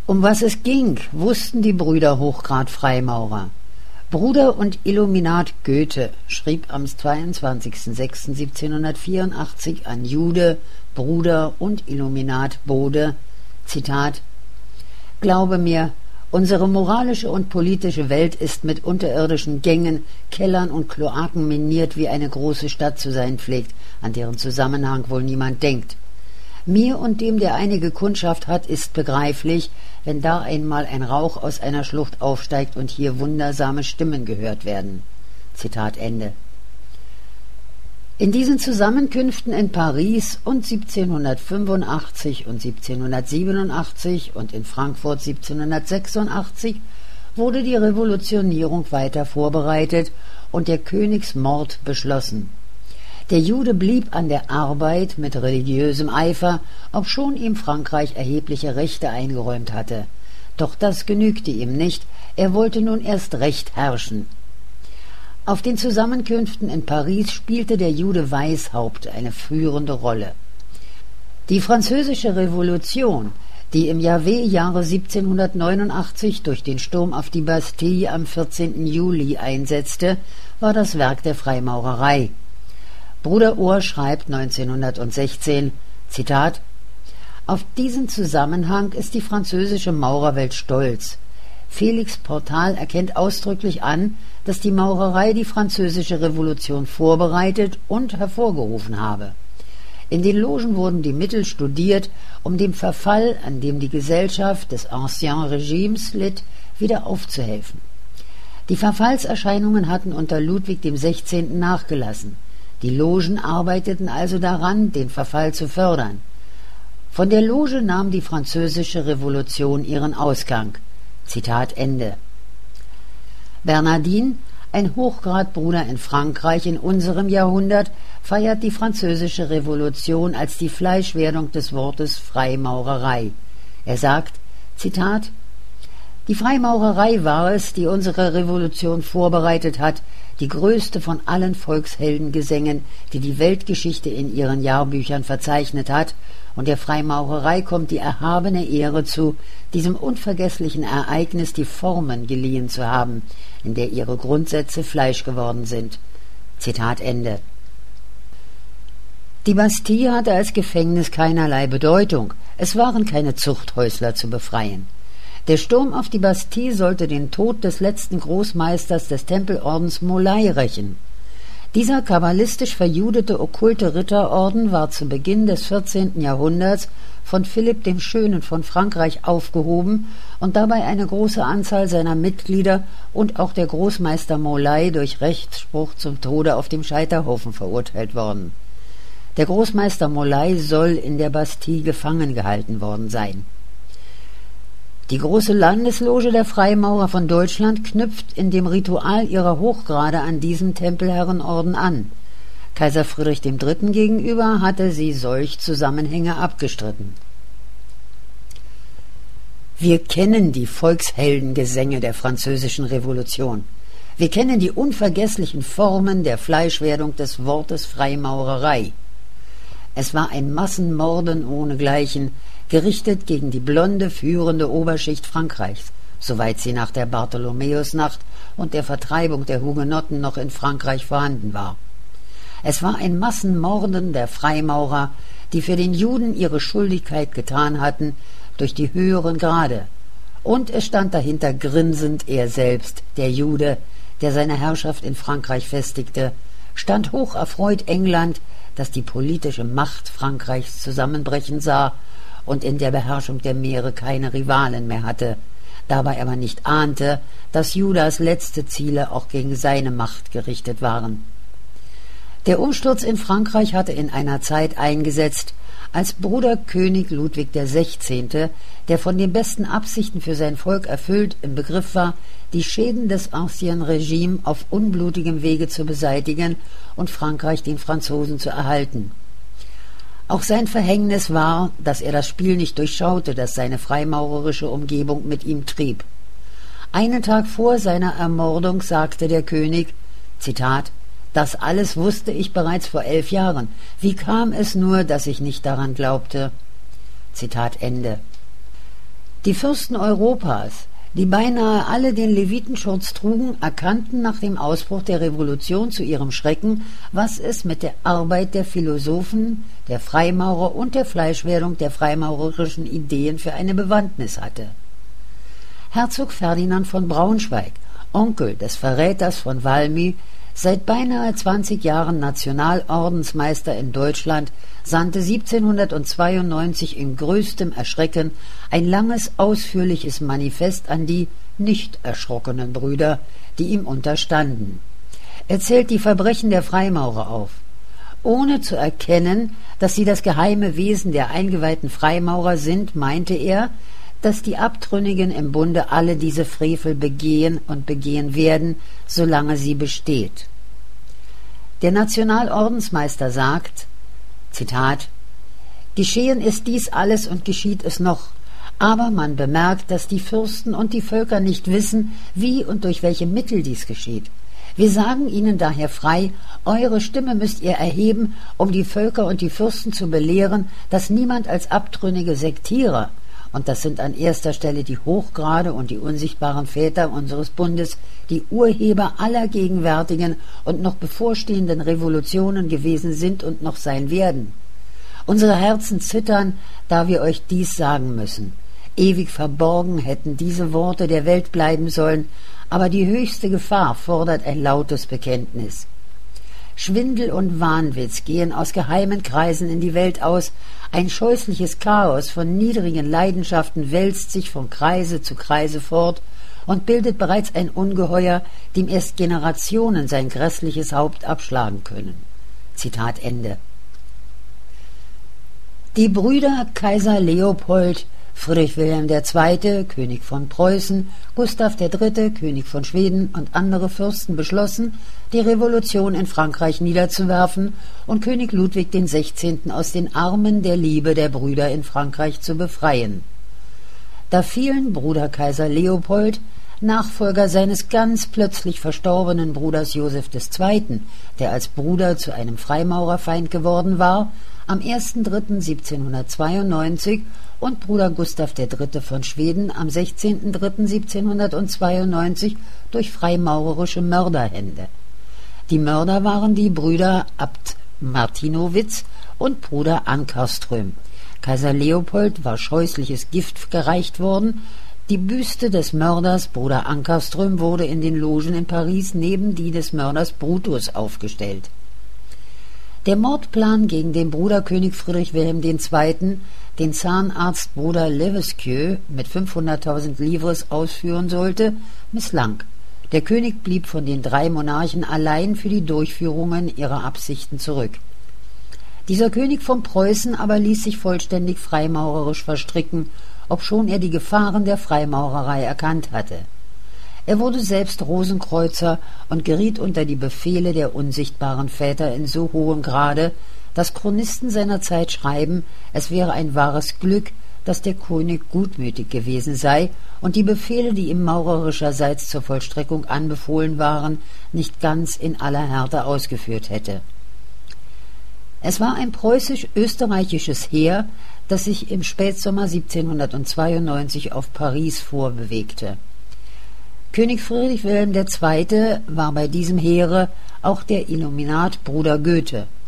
Um was es ging, wussten die Brüder Hochgrad-Freimaurer. Bruder und Illuminat Goethe schrieb am 22.06.1784 an Jude, Bruder und Illuminat Bode, Zitat: »Glaube mir, unsere moralische und politische Welt ist mit unterirdischen Gängen, Kellern und Kloaken miniert, wie eine große Stadt zu sein pflegt, an deren Zusammenhang wohl niemand denkt. Mir und dem, der einige Kundschaft hat, ist begreiflich, wenn da einmal ein Rauch aus einer Schlucht aufsteigt und hier wundersame Stimmen gehört werden.« Zitat Ende. In diesen Zusammenkünften in Paris und 1785 und 1787 und in Frankfurt 1786 wurde die Revolutionierung weiter vorbereitet und der Königsmord beschlossen. Der Jude blieb an der Arbeit mit religiösem Eifer, obschon ihm Frankreich erhebliche Rechte eingeräumt hatte. Doch das genügte ihm nicht, er wollte nun erst recht herrschen. Auf den Zusammenkünften in Paris spielte der Jude Weishaupt eine führende Rolle. Die Französische Revolution, die im Jahre 1789 durch den Sturm auf die Bastille am 14. Juli einsetzte, war das Werk der Freimaurerei. Bruder Ohr schreibt 1916, Zitat: »Auf diesen Zusammenhang ist die französische Maurerwelt stolz. Felix Portal erkennt ausdrücklich an, dass die Maurerei die französische Revolution vorbereitet und hervorgerufen habe. In den Logen wurden die Mittel studiert, um dem Verfall, an dem die Gesellschaft des Ancien Regimes litt, wieder aufzuhelfen. Die Verfallserscheinungen hatten unter Ludwig XVI. Nachgelassen. Die Logen arbeiteten also daran, den Verfall zu fördern. Von der Loge nahm die französische Revolution ihren Ausgang.« Zitat Ende. Bernardin, ein Hochgradbruder in Frankreich in unserem Jahrhundert, feiert die französische Revolution als die Fleischwerdung des Wortes Freimaurerei. Er sagt, Zitat: »Die Freimaurerei war es, die unsere Revolution vorbereitet hat, die größte von allen Volksheldengesängen, die die Weltgeschichte in ihren Jahrbüchern verzeichnet hat, und der Freimaurerei kommt die erhabene Ehre zu, diesem unvergesslichen Ereignis die Formen geliehen zu haben, in der ihre Grundsätze Fleisch geworden sind.« Zitat Ende. Die Bastille hatte als Gefängnis keinerlei Bedeutung, es waren keine Zuchthäusler zu befreien. Der Sturm auf die Bastille sollte den Tod des letzten Großmeisters des Tempelordens Molay rächen. Dieser kabbalistisch verjudete okkulte Ritterorden war zu Beginn des 14. Jahrhunderts von Philipp dem Schönen von Frankreich aufgehoben und dabei eine große Anzahl seiner Mitglieder und auch der Großmeister Molay durch Rechtsspruch zum Tode auf dem Scheiterhaufen verurteilt worden. Der Großmeister Molay soll in der Bastille gefangen gehalten worden sein. Die große Landesloge der Freimaurer von Deutschland knüpft in dem Ritual ihrer Hochgrade an diesem Tempelherrenorden an. Kaiser Friedrich III. Gegenüber hatte sie solch Zusammenhänge abgestritten. Wir kennen die Volksheldengesänge der französischen Revolution. Wir kennen die unvergesslichen Formen der Fleischwerdung des Wortes Freimaurerei. Es war ein Massenmorden ohnegleichen, gerichtet gegen die blonde, führende Oberschicht Frankreichs, soweit sie nach der Bartholomäusnacht und der Vertreibung der Hugenotten noch in Frankreich vorhanden war. Es war ein Massenmorden der Freimaurer, die für den Juden ihre Schuldigkeit getan hatten, durch die höheren Grade. Und es stand dahinter grinsend er selbst, der Jude, der seine Herrschaft in Frankreich festigte, stand hocherfreut England, das die politische Macht Frankreichs zusammenbrechen sah und in der Beherrschung der Meere keine Rivalen mehr hatte, dabei aber nicht ahnte, dass Judas letzte Ziele auch gegen seine Macht gerichtet waren. Der Umsturz in Frankreich hatte in einer Zeit eingesetzt, als Bruderkönig Ludwig XVI., der von den besten Absichten für sein Volk erfüllt im Begriff war, die Schäden des Ancien Regime auf unblutigem Wege zu beseitigen und Frankreich den Franzosen zu erhalten. Auch sein Verhängnis war, dass er das Spiel nicht durchschaute, das seine freimaurerische Umgebung mit ihm trieb. Einen Tag vor seiner Ermordung sagte der König, Zitat, »Das alles wusste ich bereits vor 11 Jahren. Wie kam es nur, dass ich nicht daran glaubte?« Zitat Ende. Die Fürsten Europas, die beinahe alle den Levitenschurz trugen, erkannten nach dem Ausbruch der Revolution zu ihrem Schrecken, was es mit der Arbeit der Philosophen, der Freimaurer und der Fleischwerdung der freimaurerischen Ideen für eine Bewandtnis hatte. Herzog Ferdinand von Braunschweig, Onkel des Verräters von Valmy, seit beinahe 20 Jahren Nationalordensmeister in Deutschland, sandte 1792 in größtem Erschrecken ein langes, ausführliches Manifest an die nicht erschrockenen Brüder, die ihm unterstanden. Er zählt die Verbrechen der Freimaurer auf. Ohne zu erkennen, dass sie das geheime Wesen der eingeweihten Freimaurer sind, meinte er, dass die Abtrünnigen im Bunde alle diese Frevel begehen und begehen werden, solange sie besteht. Der Nationalordensmeister sagt, Zitat, »Geschehen ist dies alles und geschieht es noch, aber man bemerkt, dass die Fürsten und die Völker nicht wissen, wie und durch welche Mittel dies geschieht. Wir sagen ihnen daher frei, eure Stimme müsst ihr erheben, um die Völker und die Fürsten zu belehren, dass niemand als abtrünnige Sektierer, und das sind an erster Stelle die Hochgrade und die unsichtbaren Väter unseres Bundes, die Urheber aller gegenwärtigen und noch bevorstehenden Revolutionen gewesen sind und noch sein werden. Unsere Herzen zittern, da wir euch dies sagen müssen. Ewig verborgen hätten diese Worte der Welt bleiben sollen, aber die höchste Gefahr fordert ein lautes Bekenntnis. Schwindel und Wahnwitz gehen aus geheimen Kreisen in die Welt aus, ein scheußliches Chaos von niedrigen Leidenschaften wälzt sich von Kreise zu Kreise fort und bildet bereits ein Ungeheuer, dem erst Generationen sein grässliches Haupt abschlagen können. Zitat Ende. Die Brüder Kaiser Leopold, Friedrich Wilhelm II., König von Preußen, Gustav III., König von Schweden und andere Fürsten beschlossen, die Revolution in Frankreich niederzuwerfen und König Ludwig XVI. Aus den Armen der Liebe der Brüder in Frankreich zu befreien. Da fielen Bruder Kaiser Leopold, Nachfolger seines ganz plötzlich verstorbenen Bruders Joseph II., der als Bruder zu einem Freimaurerfeind geworden war, am 1.3.1792 und Bruder Gustav III. Von Schweden am 16.3.1792 durch freimaurerische Mörderhände. Die Mörder waren die Brüder Abt Martinowitz und Bruder Ankarström. Kaiser Leopold war scheußliches Gift gereicht worden. Die Büste des Mörders Bruder Ankarström wurde in den Logen in Paris neben die des Mörders Brutus aufgestellt. Der Mordplan gegen den Bruderkönig Friedrich Wilhelm II., den Zahnarzt Bruder Levesque mit 500.000 Livres ausführen sollte, misslang. Der König blieb von den 3 Monarchen allein für die Durchführungen ihrer Absichten zurück. Dieser König von Preußen aber ließ sich vollständig freimaurerisch verstricken, obschon er die Gefahren der Freimaurerei erkannt hatte. Er wurde selbst Rosenkreuzer und geriet unter die Befehle der unsichtbaren Väter in so hohem Grade, dass Chronisten seiner Zeit schreiben, es wäre ein wahres Glück, dass der König gutmütig gewesen sei und die Befehle, die ihm maurerischerseits zur Vollstreckung anbefohlen waren, nicht ganz in aller Härte ausgeführt hätte. Es war ein preußisch-österreichisches Heer, das sich im Spätsommer 1792 auf Paris vorbewegte. König Friedrich Wilhelm II. War bei diesem Heere auch der Illuminat Bruder Goethe.